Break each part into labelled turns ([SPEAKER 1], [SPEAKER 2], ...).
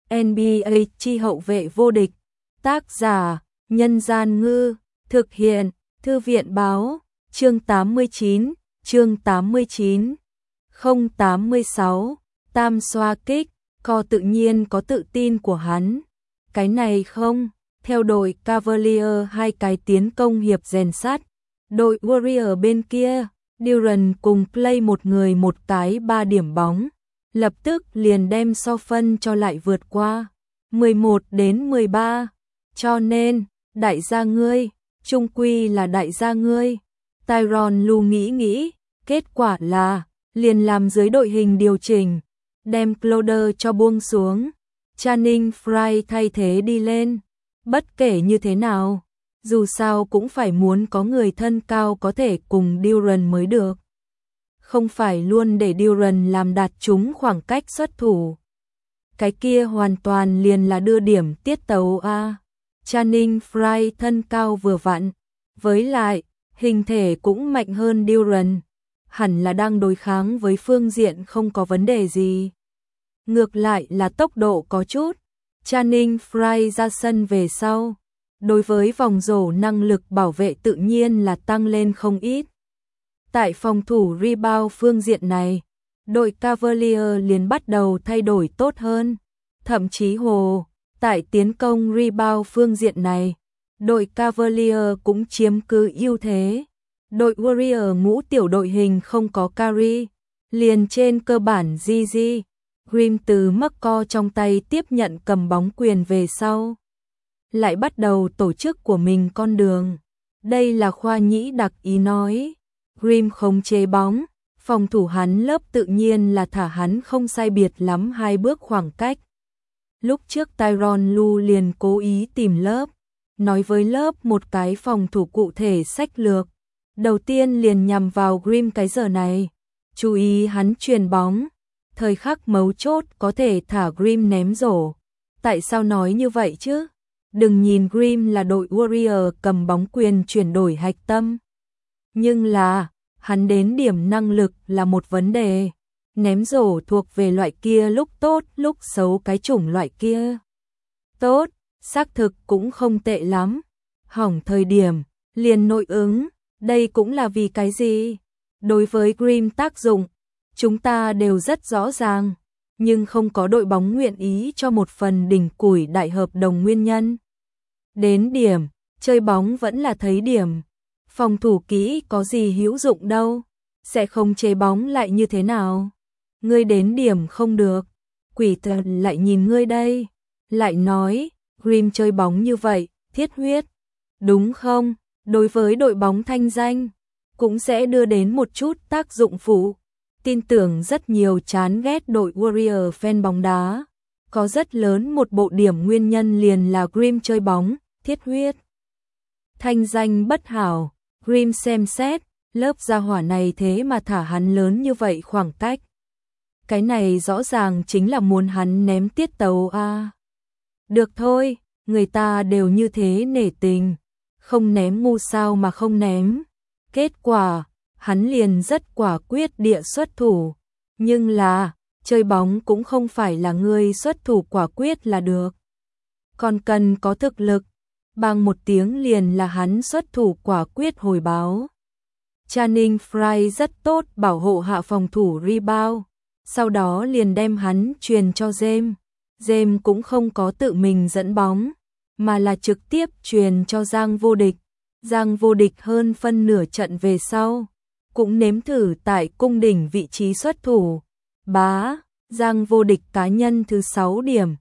[SPEAKER 1] NBA chi hậu vệ vô địch. Tác giả: Nhân Gian Ngư. Thực hiện: Thư viện Báo. Chương 89. Chương 89. 086. Tam xoa kích. Co tự nhiên có tự tin của hắn. Cái này không. Theo đội Cavalier hai cái tiến công hiệp rèn sát. Đội Warrior bên kia, Durant cùng play một người một cái 3 điểm bóng. Lập tức liền đem so phân cho lại vượt qua 11-13. Cho nên, đại gia ngươi, chung quy là đại gia ngươi. Tyronn Lue nghĩ, kết quả là, liền làm dưới đội hình điều chỉnh, đem Crowder cho buông xuống. Channing Frye thay thế đi lên. Bất kể như thế nào, dù sao cũng phải muốn có người thân cao có thể cùng Durant mới được. Không phải luôn để Durant làm đạt chúng khoảng cách xuất thủ. Cái kia hoàn toàn liền là đưa điểm tiết tấu a. Channing Frye thân cao vừa vặn, với lại, hình thể cũng mạnh hơn Durant, hẳn là đang đối kháng với phương diện không có vấn đề gì. Ngược lại là tốc độ có chút. Channing Frye ra sân về sau, đối với vòng rổ năng lực bảo vệ tự nhiên là tăng lên không ít. Tại phòng thủ rebound phương diện này, đội Cavalier liền bắt đầu thay đổi tốt hơn. Thậm chí tại tiến công rebound phương diện này, đội Cavalier cũng chiếm cứ ưu thế. Đội Warrior ngũ tiểu đội hình không có Curry, liền trên cơ bản GG. Green từ McCaw trong tay tiếp nhận cầm bóng quyền về sau, lại bắt đầu tổ chức của mình con đường. Đây là Khoa Nhĩ đặc ý nói. Green không chế bóng, phòng thủ hắn lớp tự nhiên là thả hắn không sai biệt lắm 2 bước khoảng cách. Lúc trước Tyronn Lue liền cố ý tìm lớp, nói với lớp một cái phòng thủ cụ thể sách lược. Đầu tiên liền nhằm vào Green cái giờ này, chú ý hắn chuyền bóng. Thời khắc mấu chốt có thể thả Green ném rổ. Tại sao nói như vậy chứ? Đừng nhìn Green là đội Warrior cầm bóng quyền chuyển đổi hạch tâm. Nhưng là, hắn đến điểm năng lực là một vấn đề. Ném rổ thuộc về loại kia lúc tốt lúc xấu cái chủng loại kia. Tốt, xác thực cũng không tệ lắm. Hỏng thời điểm, liền nội ứng. Đây cũng là vì cái gì? Đối với Green tác dụng, chúng ta đều rất rõ ràng, nhưng không có đội bóng nguyện ý cho một phần đỉnh củi đại hợp đồng nguyên nhân. Đến điểm, chơi bóng vẫn là thấy điểm. Phòng thủ kỹ có gì hữu dụng đâu, sẽ không chế bóng lại như thế nào. Ngươi đến điểm không được, quỷ thật lại nhìn ngươi đây. Lại nói, Green chơi bóng như vậy, thiết huyết, đúng không? Đối với đội bóng thanh danh, cũng sẽ đưa đến một chút tác dụng phụ. Tin tưởng rất nhiều chán ghét đội Warrior fan bóng đá. Có rất lớn một bộ điểm nguyên nhân liền là Green chơi bóng, thiết huyết. Thanh danh bất hảo, Green xem xét, lớp gia hỏa này thế mà thả hắn lớn như vậy khoảng cách. Cái này rõ ràng chính là muốn hắn ném tiết tấu a. Được thôi, người ta đều như thế nể tình. Không ném ngu sao mà không ném. Kết quả, hắn liền rất quả quyết địa xuất thủ. Nhưng là, chơi bóng cũng không phải là người xuất thủ quả quyết là được. Còn cần có thực lực. Bằng một tiếng liền là hắn xuất thủ quả quyết hồi báo. Channing Frye rất tốt bảo hộ hạ phòng thủ rebound. Sau đó liền đem hắn truyền cho James. James cũng không có tự mình dẫn bóng, mà là trực tiếp truyền cho Giang Vô Địch. Giang Vô Địch hơn phân nửa trận về sau, cũng nếm thử tại cung đỉnh vị trí xuất thủ. Giang Vô Địch cá nhân thứ 6 điểm.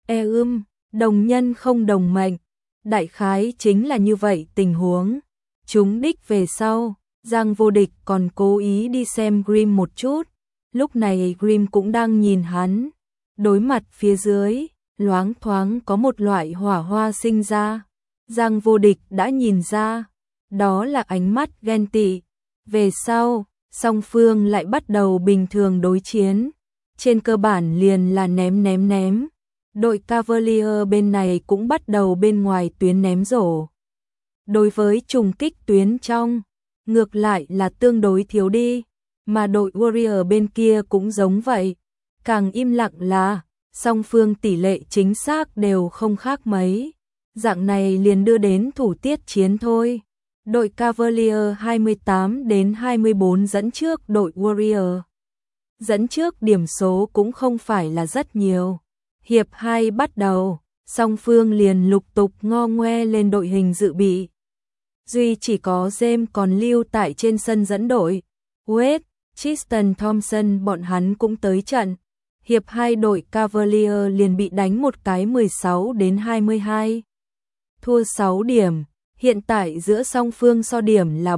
[SPEAKER 1] Đồng nhân không đồng mệnh. Đại khái chính là như vậy tình huống. Trúng đích về sau, Giang Vô Địch còn cố ý đi xem Green một chút. Lúc này Green cũng đang nhìn hắn. Đối mặt phía dưới, loáng thoáng có một loại hỏa hoa sinh ra. Giang Vô Địch đã nhìn ra, đó là ánh mắt ghen tị. Về sau, song phương lại bắt đầu bình thường đối chiến. Trên cơ bản liền là ném. Đội Cavalier bên này cũng bắt đầu bên ngoài tuyến ném rổ. Đối với trùng kích tuyến trong, ngược lại là tương đối thiếu đi. Mà đội Warrior bên kia cũng giống vậy. Càng im lặng là, song phương tỷ lệ chính xác đều không khác mấy. Dạng này liền đưa đến thủ tiết chiến thôi. Đội Cavalier 28-24 dẫn trước đội Warrior. Dẫn trước điểm số cũng không phải là rất nhiều. Hiệp 2 bắt đầu, song phương liền lục tục ngo ngoe lên đội hình dự bị. Duy chỉ có James còn lưu tại trên sân dẫn đội. Wade, Tristan Thompson bọn hắn cũng tới trận. Hiệp 2 đội Cavalier liền bị đánh một cái 16-22. Thua 6 điểm, hiện tại giữa song phương so điểm là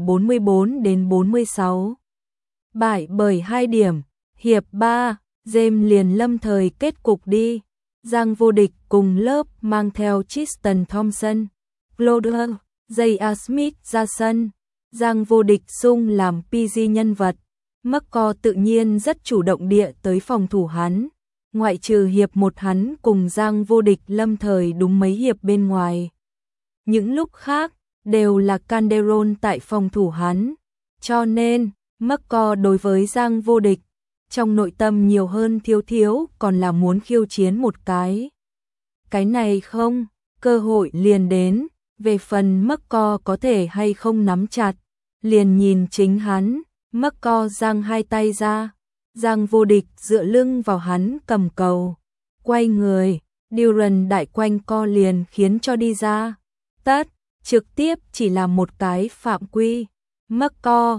[SPEAKER 1] 44-46. Bại bởi 2 điểm, hiệp 3, James liền lâm thời kết cục đi. Giang vô địch cùng lớp mang theo Tristan Thompson, Claude, J.A. Smith ra sân. Giang vô địch sung làm PG nhân vật. McCaw tự nhiên rất chủ động địa tới phòng thủ hắn. Ngoại trừ hiệp 1 hắn cùng Giang vô địch lâm thời đúng mấy hiệp bên ngoài. Những lúc khác, đều là Calderon tại phòng thủ hắn. Cho nên, McCaw đối với Giang vô địch, trong nội tâm nhiều hơn thiếu còn là muốn khiêu chiến một cái. Cái này không, cơ hội liền đến, về phần McCaw có thể hay không nắm chặt, liền nhìn chính hắn. McCaw giang hai tay ra, Giang vô địch dựa lưng vào hắn cầm cầu, quay người, Duran đại quanh co liền khiến cho đi ra. Tất, trực tiếp chỉ là một cái phạm quy. McCaw,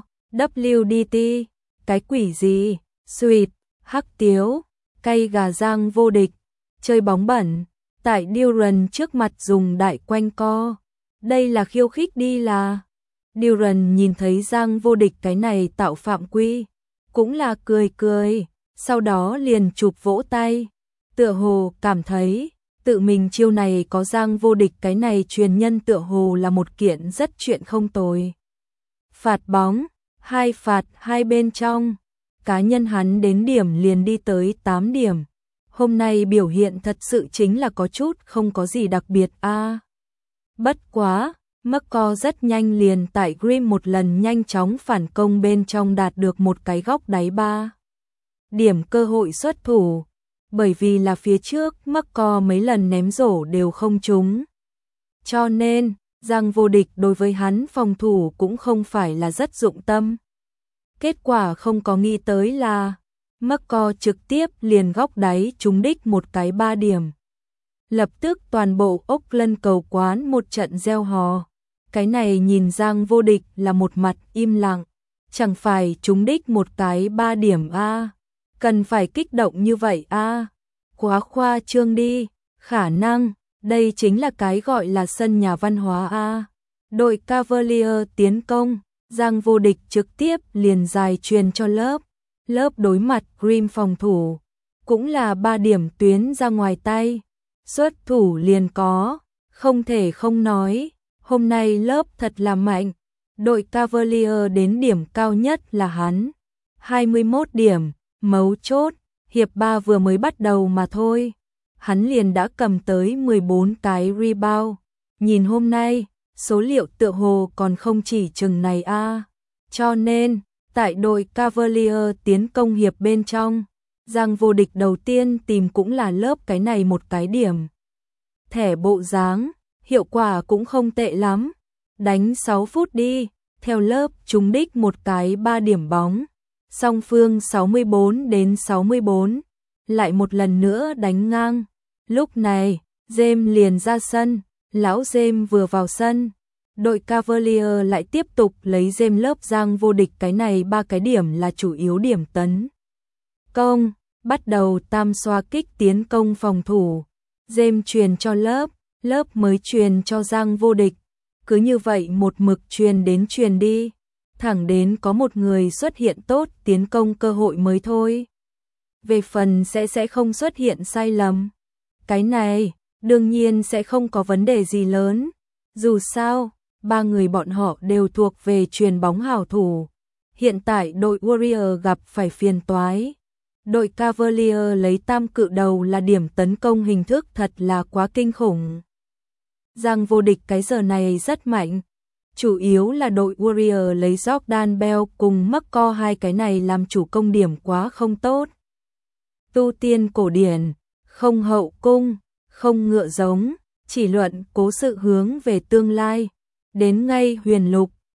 [SPEAKER 1] WDT, cái quỷ gì, sweet, hắc tiếu, cay gà. Giang vô địch, chơi bóng bẩn, tại Duran trước mặt dùng đại quanh co. Đây là khiêu khích đi là. Duran nhìn thấy Giang vô địch cái này tạo phạm quy, cũng là cười, sau đó liền chụp vỗ tay, tựa hồ cảm thấy tự mình chiêu này có Giang vô địch cái này truyền nhân tựa hồ là một kiện rất chuyện không tồi. Phạt bóng, 2 phạt 2 bên trong, cá nhân hắn đến điểm liền đi tới 8 điểm. Hôm nay biểu hiện thật sự chính là có chút không có gì đặc biệt a. Bất quá, McCaw rất nhanh liền tại Grimm một lần nhanh chóng phản công bên trong đạt được một cái góc đáy 3 điểm cơ hội xuất thủ, bởi vì là phía trước McCaw mấy lần ném rổ đều không trúng. Cho nên, Giang vô địch đối với hắn phòng thủ cũng không phải là rất dụng tâm. Kết quả không có nghĩ tới là McCaw trực tiếp liền góc đáy trúng đích một cái 3 điểm. Lập tức toàn bộ Oakland cầu quán một trận reo hò. Cái này nhìn Giang vô địch là một mặt im lặng, chẳng phải trúng đích một cái 3 điểm a, cần phải kích động như vậy a, quá khoa trương đi, khả năng đây chính là cái gọi là sân nhà văn hóa a. Đội Cavalier tiến công, Giang vô địch trực tiếp liền dài truyền cho lớp đối mặt Grimm phòng thủ, cũng là 3 điểm tuyến ra ngoài tay, xuất thủ liền có, không thể không nói. Hôm nay lớp thật là mạnh, đội Cavalier đến điểm cao nhất là hắn, 21 điểm, mấu chốt, hiệp 3 vừa mới bắt đầu mà thôi, hắn liền đã cầm tới 14 cái rebound, nhìn hôm nay, số liệu tựa hồ còn không chỉ chừng này a. Cho nên, tại đội Cavalier tiến công hiệp bên trong, Giang vô địch đầu tiên tìm cũng là lớp cái này một cái điểm. Thẻ bộ dáng, hiệu quả cũng không tệ lắm. Đánh 6 phút đi, theo lớp trúng đích một cái 3 điểm bóng. Song phương 64-64, lại một lần nữa đánh ngang. Lúc này, James liền ra sân, lão James vừa vào sân. Đội Cavalier lại tiếp tục lấy James lớp Giang vô địch cái này 3 cái điểm là chủ yếu điểm tấn công, bắt đầu tam xoa kích tiến công phòng thủ. James truyền cho lớp mới truyền cho Giang vô địch. Cứ như vậy một mực truyền đi, thẳng đến có một người xuất hiện tốt tiến công cơ hội mới thôi. Về phần sẽ không xuất hiện sai lầm. Cái này, đương nhiên sẽ không có vấn đề gì lớn. Dù sao, 3 người bọn họ đều thuộc về truyền bóng hảo thủ. Hiện tại đội Warrior gặp phải phiền toái. Đội Cavalier lấy tam cự đầu là điểm tấn công hình thức thật là quá kinh khủng. Giang vô địch cái giờ này rất mạnh. Chủ yếu là đội Warrior lấy Jordan Bell cùng McCaw hai cái này làm chủ công điểm quá không tốt. Tu tiên cổ điển, không hậu cung, không ngựa giống, chỉ luận cố sự hướng về tương lai. Đến ngay huyền lục,